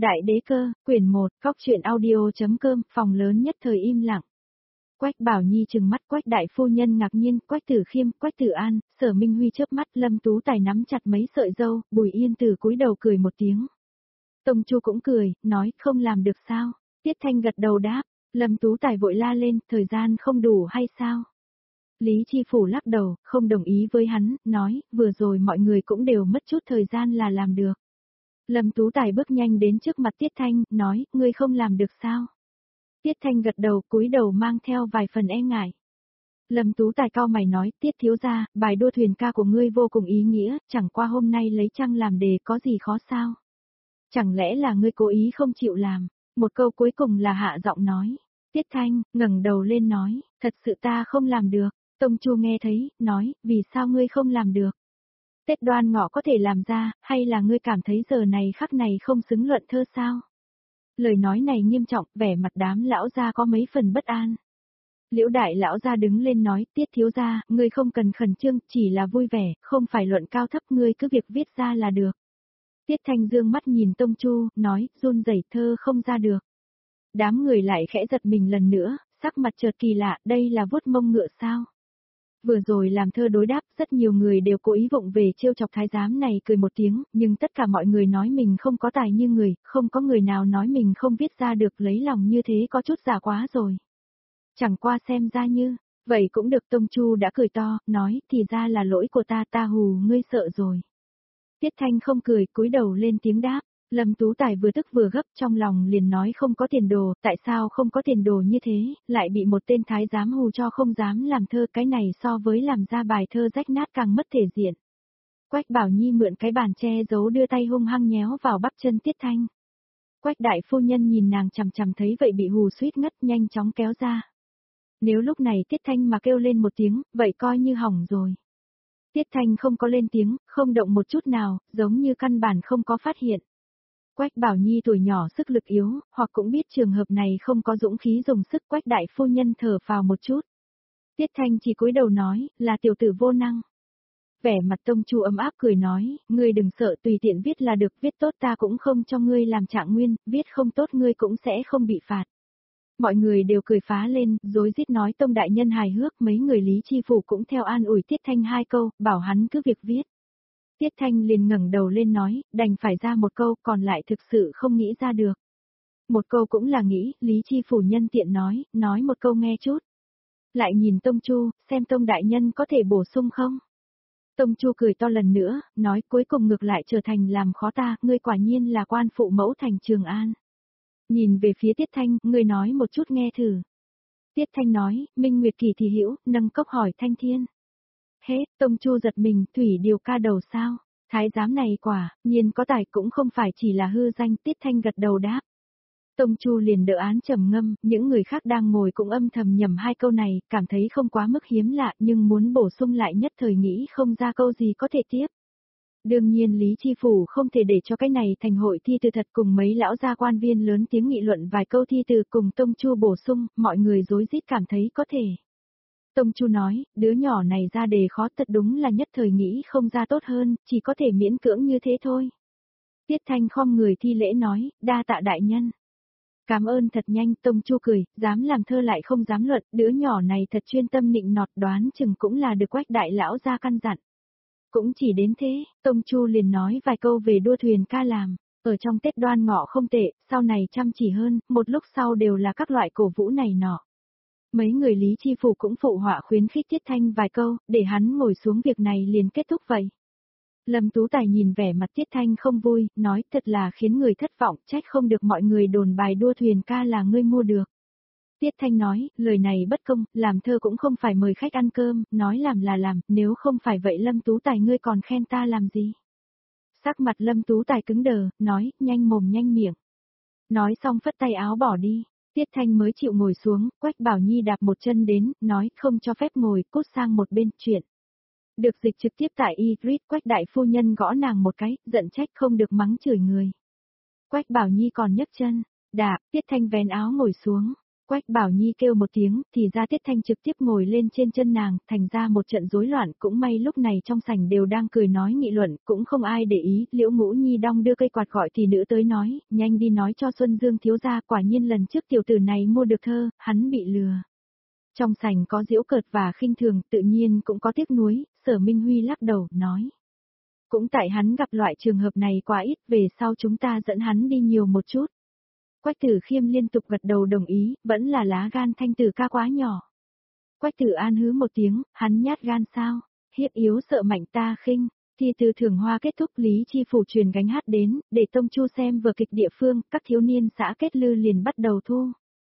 Đại đế cơ, quyển 1, Cóc truyện audio.com, phòng lớn nhất thời im lặng. Quách Bảo Nhi trừng mắt, Quách đại phu nhân ngạc nhiên, Quách Tử Khiêm, Quách Tử An, Sở Minh Huy chớp mắt, Lâm Tú Tài nắm chặt mấy sợi râu, Bùi Yên Từ cúi đầu cười một tiếng. Tông Chu cũng cười, nói, không làm được sao? Tiết Thanh gật đầu đáp, Lâm Tú Tài vội la lên, thời gian không đủ hay sao? Lý Chi Phủ lắc đầu, không đồng ý với hắn, nói, vừa rồi mọi người cũng đều mất chút thời gian là làm được. Lâm Tú Tài bước nhanh đến trước mặt Tiết Thanh, nói, ngươi không làm được sao? Tiết Thanh gật đầu, cúi đầu mang theo vài phần e ngại. Lâm Tú Tài cau mày nói, Tiết thiếu gia, bài đua thuyền ca của ngươi vô cùng ý nghĩa, chẳng qua hôm nay lấy trăng làm đề có gì khó sao? Chẳng lẽ là ngươi cố ý không chịu làm? Một câu cuối cùng là hạ giọng nói. Tiết Thanh, ngẩng đầu lên nói, thật sự ta không làm được. Tông Chu nghe thấy, nói, vì sao ngươi không làm được? Tết Đoan Ngọ có thể làm ra, hay là ngươi cảm thấy giờ này khắc này không xứng luận thơ sao? Lời nói này nghiêm trọng, vẻ mặt đám lão gia có mấy phần bất an. Liễu đại lão gia đứng lên nói, Tiết thiếu gia, ngươi không cần khẩn trương, chỉ là vui vẻ, không phải luận cao thấp, ngươi cứ việc viết ra là được. Tiết Thanh dương mắt nhìn Tông Chu, nói, run rẩy thơ không ra được. Đám người lại khẽ giật mình lần nữa, sắc mặt chợt kỳ lạ, đây là vuốt mông ngựa sao? Vừa rồi làm thơ đối đáp, rất nhiều người đều cố ý vụng về trêu chọc thái giám này cười một tiếng, nhưng tất cả mọi người nói mình không có tài như người, không có người nào nói mình không viết ra được, lấy lòng như thế có chút giả quá rồi. Chẳng qua xem ra như, vậy cũng được. Tông Chu đã cười to, nói, thì ra là lỗi của ta hù ngươi sợ rồi. Tiết Thanh không cười, cúi đầu lên tiếng đáp. Lâm Tú Tài vừa tức vừa gấp, trong lòng liền nói không có tiền đồ, tại sao không có tiền đồ như thế, lại bị một tên thái giám hù cho không dám làm thơ, cái này so với làm ra bài thơ rách nát càng mất thể diện. Quách Bảo Nhi mượn cái bàn che giấu đưa tay hung hăng nhéo vào bắp chân Tiết Thanh. Quách đại phu nhân nhìn nàng chằm chằm thấy vậy bị hù suýt ngất, nhanh chóng kéo ra. Nếu lúc này Tiết Thanh mà kêu lên một tiếng, vậy coi như hỏng rồi. Tiết Thanh không có lên tiếng, không động một chút nào, giống như căn bản không có phát hiện. Quách Bảo Nhi tuổi nhỏ sức lực yếu, hoặc cũng biết trường hợp này không có dũng khí dùng sức. Quách đại phu nhân thở phào một chút. Tiết Thanh chỉ cúi đầu nói, là tiểu tử vô năng. Vẻ mặt Tông Chu ấm áp cười nói, ngươi đừng sợ, tùy tiện viết là được, viết tốt ta cũng không cho ngươi làm trạng nguyên, viết không tốt ngươi cũng sẽ không bị phạt. Mọi người đều cười phá lên, rối rít nói Tông đại nhân hài hước, mấy người Lý Chi Phủ cũng theo an ủi Tiết Thanh hai câu, bảo hắn cứ việc viết. Tiết Thanh liền ngẩng đầu lên nói, đành phải ra một câu, còn lại thực sự không nghĩ ra được. Một câu cũng là nghĩ, Lý Chi Phủ nhân tiện nói một câu nghe chút. Lại nhìn Tông Chu, xem Tông đại nhân có thể bổ sung không? Tông Chu cười to lần nữa, nói cuối cùng ngược lại trở thành làm khó ta, ngươi quả nhiên là quan phụ mẫu thành Trường An. Nhìn về phía Tiết Thanh, ngươi nói một chút nghe thử. Tiết Thanh nói, Minh Nguyệt Kỳ thì hữu, nâng cốc hỏi Thanh Thiên. Hết, Tông Chu giật mình, thủy điều ca đầu sao? Thái giám này quả, nhiên có tài cũng không phải chỉ là hư danh. Tiết Thanh gật đầu đáp. Tông Chu liền đỡ án trầm ngâm, những người khác đang ngồi cũng âm thầm nhầm hai câu này, cảm thấy không quá mức hiếm lạ nhưng muốn bổ sung lại nhất thời nghĩ không ra câu gì có thể tiếp. Đương nhiên Lý Chi Phủ không thể để cho cái này thành hội thi từ thật, cùng mấy lão gia quan viên lớn tiếng nghị luận vài câu thi từ cùng Tông Chu bổ sung, mọi người rối rít cảm thấy có thể. Tông Chu nói, đứa nhỏ này ra đề khó thật đúng là nhất thời nghĩ không ra tốt hơn, chỉ có thể miễn cưỡng như thế thôi. Tiết Thanh khom người thi lễ nói, đa tạ đại nhân. Cảm ơn thật nhanh. Tông Chu cười, dám làm thơ lại không dám luận, đứa nhỏ này thật chuyên tâm nịnh nọt, đoán chừng cũng là được Quách đại lão ra căn dặn. Cũng chỉ đến thế, Tông Chu liền nói vài câu về đua thuyền ca làm, ở trong Tết Đoan Ngọ không tệ, sau này chăm chỉ hơn, một lúc sau đều là các loại cổ vũ này nọ. Mấy người Lý Chi Phủ cũng phụ họa khuyến khích Tiết Thanh vài câu, để hắn ngồi xuống, việc này liền kết thúc vậy. Lâm Tú Tài nhìn vẻ mặt Tiết Thanh không vui, nói thật là khiến người thất vọng, trách không được mọi người đồn bài đua thuyền ca là ngươi mua được. Tiết Thanh nói, lời này bất công, làm thơ cũng không phải mời khách ăn cơm, nói làm là làm, nếu không phải vậy Lâm Tú Tài ngươi còn khen ta làm gì? Sắc mặt Lâm Tú Tài cứng đờ, nói, nhanh mồm nhanh miệng. Nói xong phất tay áo bỏ đi. Tiết Thanh mới chịu ngồi xuống, Quách Bảo Nhi đạp một chân đến, nói, không cho phép ngồi, cút sang một bên, chuyện. Được dịch trực tiếp tại Ygritte. Quách đại phu nhân gõ nàng một cái, giận trách không được mắng chửi người. Quách Bảo Nhi còn nhấc chân, đạp, Tiết Thanh vén áo ngồi xuống. Quách Bảo Nhi kêu một tiếng, thì ra Tiết Thanh trực tiếp ngồi lên trên chân nàng, thành ra một trận rối loạn, cũng may lúc này trong sảnh đều đang cười nói nghị luận, cũng không ai để ý, Liễu Ngũ Nhi đong đưa cây quạt gọi tỷ nữ tới nói, nhanh đi nói cho Xuân Dương thiếu gia, quả nhiên lần trước tiểu tử này mua được thơ, hắn bị lừa. Trong sảnh có giễu cợt và khinh thường, tự nhiên cũng có tiếc nuối, Sở Minh Huy lắc đầu, nói. Cũng tại hắn gặp loại trường hợp này quá ít, về sau chúng ta dẫn hắn đi nhiều một chút. Quách Tử Khiêm liên tục gật đầu đồng ý, vẫn là lá gan Thanh Tử ca quá nhỏ. Quách Tử An hứ một tiếng, hắn nhát gan sao, hiếp yếu sợ mạnh ta khinh. Thi từ Thưởng Hoa kết thúc, Lý Chi Phủ truyền gánh hát đến, để Tông Chu xem vở kịch địa phương, các thiếu niên xã Kết Lư liền bắt đầu thu.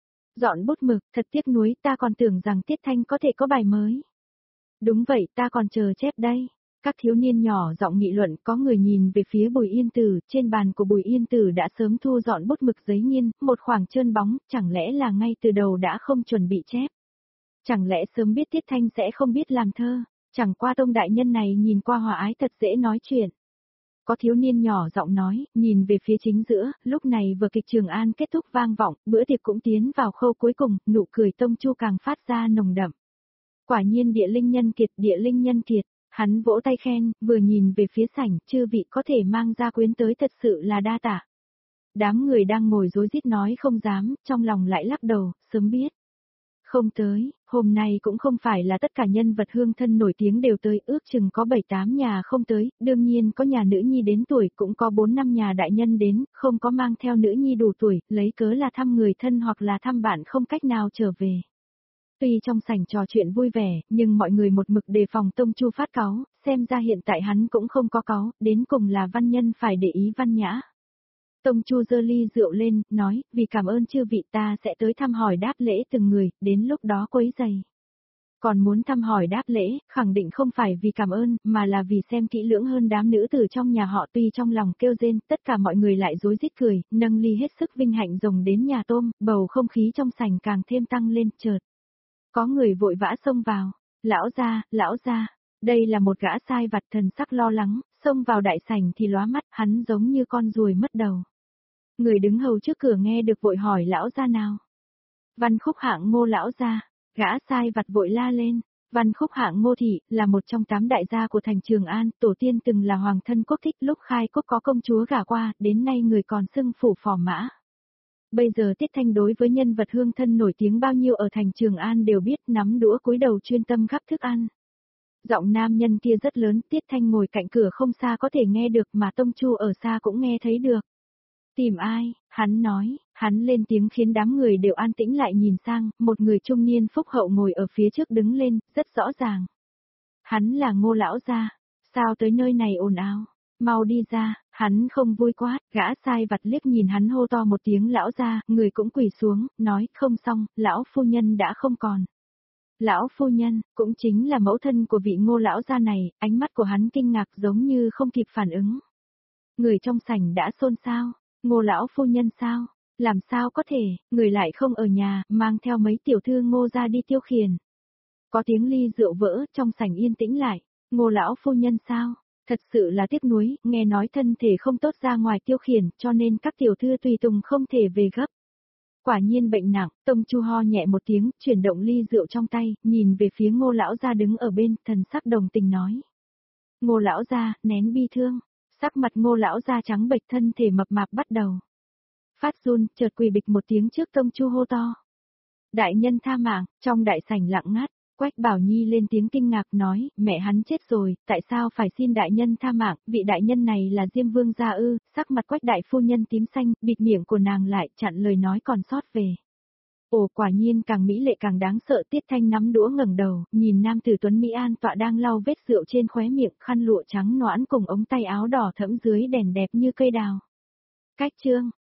Dọn bút mực, thật tiếc nuối, ta còn tưởng rằng Tiết Thanh có thể có bài mới. Đúng vậy, ta còn chờ chép đây. Các thiếu niên nhỏ giọng nghị luận, có người nhìn về phía Bùi Yên Tử, trên bàn của Bùi Yên Tử đã sớm thu dọn bút mực giấy nghiên, một khoảng trơn bóng, chẳng lẽ là ngay từ đầu đã không chuẩn bị chép. Chẳng lẽ sớm biết Tiết Thanh sẽ không biết làm thơ, chẳng qua Tông đại nhân này nhìn qua hòa ái thật dễ nói chuyện. Có thiếu niên nhỏ giọng nói, nhìn về phía chính giữa, lúc này vở kịch Trường An kết thúc vang vọng, bữa tiệc cũng tiến vào khâu cuối cùng, nụ cười Tông Chu càng phát ra nồng đậm. Quả nhiên địa linh nhân kiệt. Hắn vỗ tay khen, vừa nhìn về phía sảnh, chư vị có thể mang gia quyến tới thật sự là đa tạ. Đám người đang ngồi rối rít nói không dám, trong lòng lại lắc đầu, sớm biết. Không tới, hôm nay cũng không phải là tất cả nhân vật hương thân nổi tiếng đều tới, ước chừng có 7-8 nhà không tới, đương nhiên có nhà nữ nhi đến tuổi, cũng có 4-5 nhà đại nhân đến, không có mang theo nữ nhi đủ tuổi, lấy cớ là thăm người thân hoặc là thăm bạn không cách nào trở về. Tuy trong sảnh trò chuyện vui vẻ, nhưng mọi người một mực đề phòng Tông Chu phát cáu, xem ra hiện tại hắn cũng không có cáu, đến cùng là văn nhân phải để ý văn nhã. Tông Chu giơ ly rượu lên, nói, vì cảm ơn chư vị ta sẽ tới thăm hỏi đáp lễ từng người, đến lúc đó quấy giày. Còn muốn thăm hỏi đáp lễ, khẳng định không phải vì cảm ơn, mà là vì xem kỹ lưỡng hơn đám nữ tử trong nhà họ, tuy trong lòng kêu rên, tất cả mọi người lại rối rít cười, nâng ly hết sức vinh hạnh rồng đến nhà tôm, bầu không khí trong sảnh càng thêm tăng lên, chợt. Có người vội vã xông vào, lão gia, đây là một gã sai vặt thần sắc lo lắng, xông vào đại sảnh thì lóa mắt, hắn giống như con ruồi mất đầu. Người đứng hầu trước cửa nghe được vội hỏi lão gia nào. Văn Khúc Hạng Ngô lão gia, gã sai vặt vội la lên. Văn Khúc Hạng Ngô thị là một trong 8 đại gia của thành Trường An, tổ tiên từng là hoàng thân quốc thích, lúc khai quốc có công chúa gả qua, đến nay người còn xưng phủ phò mã. Bây giờ Tiết Thanh đối với nhân vật hương thân nổi tiếng bao nhiêu ở thành Trường An đều biết, nắm đũa cúi đầu chuyên tâm gắp thức ăn. Giọng nam nhân kia rất lớn, Tiết Thanh ngồi cạnh cửa không xa có thể nghe được, mà Tông Chu ở xa cũng nghe thấy được. Tìm ai, hắn nói, hắn lên tiếng khiến đám người đều an tĩnh lại nhìn sang, một người trung niên phúc hậu ngồi ở phía trước đứng lên, rất rõ ràng. Hắn là Ngô lão gia, sao tới nơi này ồn ào? Mau đi ra, hắn không vui quát, gã sai vặt liếc nhìn hắn hô to một tiếng lão gia, người cũng quỳ xuống, nói, không xong, lão phu nhân đã không còn. Lão phu nhân, cũng chính là mẫu thân của vị Ngô lão gia này, ánh mắt của hắn kinh ngạc giống như không kịp phản ứng. Người trong sảnh đã xôn xao, Ngô lão phu nhân sao? Làm sao có thể, người lại không ở nhà, mang theo mấy tiểu thư Ngô ra đi tiêu khiển. Có tiếng ly rượu vỡ, trong sảnh yên tĩnh lại, Ngô lão phu nhân sao? Thật sự là tiếc nuối, nghe nói thân thể không tốt ra ngoài tiêu khiển, cho nên các tiểu thư tùy tùng không thể về gấp. Quả nhiên bệnh nặng, Tông Chu ho nhẹ một tiếng, chuyển động ly rượu trong tay, nhìn về phía Ngô lão gia đứng ở bên, thần sắc đồng tình nói. Ngô lão gia, nén bi thương, sắc mặt Ngô lão gia trắng bệch, thân thể mập mạp bắt đầu phát run, chợt quỳ bịch một tiếng trước Tông Chu hô to. Đại nhân tha mạng, trong đại sảnh lặng ngắt. Quách Bảo Nhi lên tiếng kinh ngạc nói, mẹ hắn chết rồi, tại sao phải xin đại nhân tha mạng, vị đại nhân này là Diêm Vương gia ư? Sắc mặt Quách đại phu nhân tím xanh, bịt miệng của nàng lại, chặn lời nói còn sót về. Ồ, quả nhiên càng mỹ lệ càng đáng sợ. Tiết Thanh nắm đũa ngẩng đầu, nhìn nam tử tuấn Mỹ an tọa đang lau vết rượu trên khóe miệng, khăn lụa trắng nõn cùng ống tay áo đỏ thẫm dưới đèn đẹp như cây đào. Cách chương